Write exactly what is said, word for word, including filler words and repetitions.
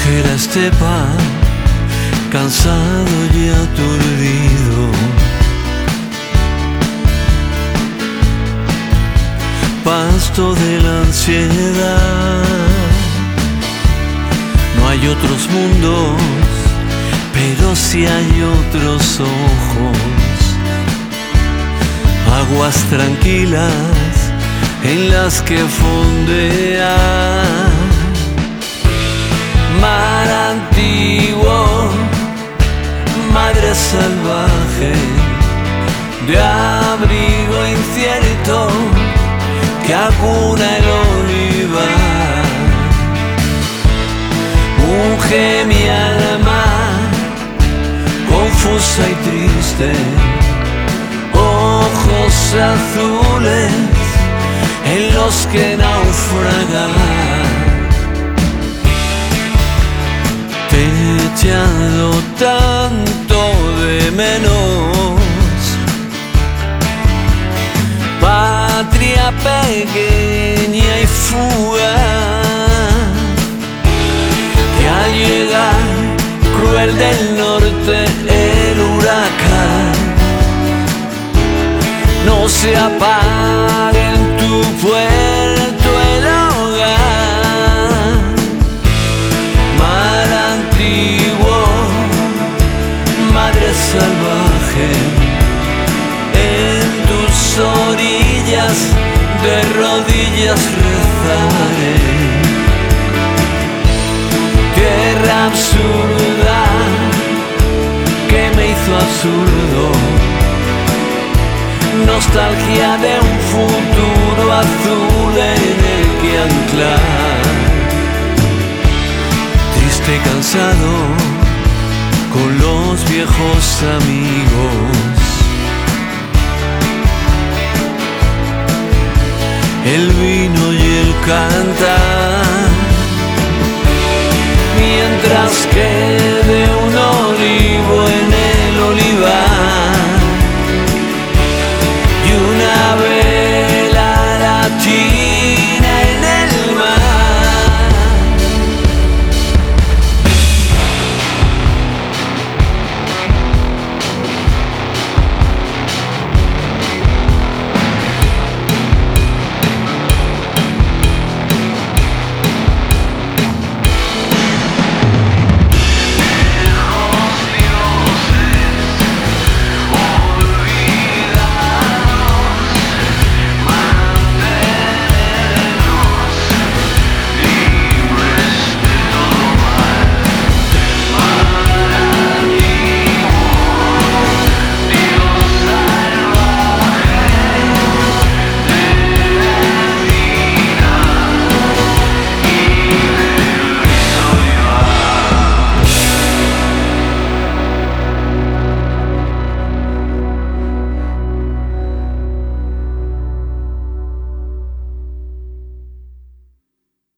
Era estepa, cansado y aturdido. Pasto de la ansiedad. No hay otros mundos, pero sí hay otros ojos. Aguas tranquilas en las que fondear. Mar antiguo, madre salvaje, de abrigo incierto que acuna el olivar. Unge mi alma, confusa y triste, ojos azules en los que naufragar. Te he echado tanto de menos, patria pequeña y fugaz, que al llegar cruel del norte el huracán no se apague en tu puerto el hogar. Mar antiguo, madre salvaje, en tus orillas de rodillas rezaré. Tierra absurda que me hizo absurdo, nostalgia de un futuro azul en el que anclar. Triste y cansado con los viejos amigos, el vino y el cantar, mientras que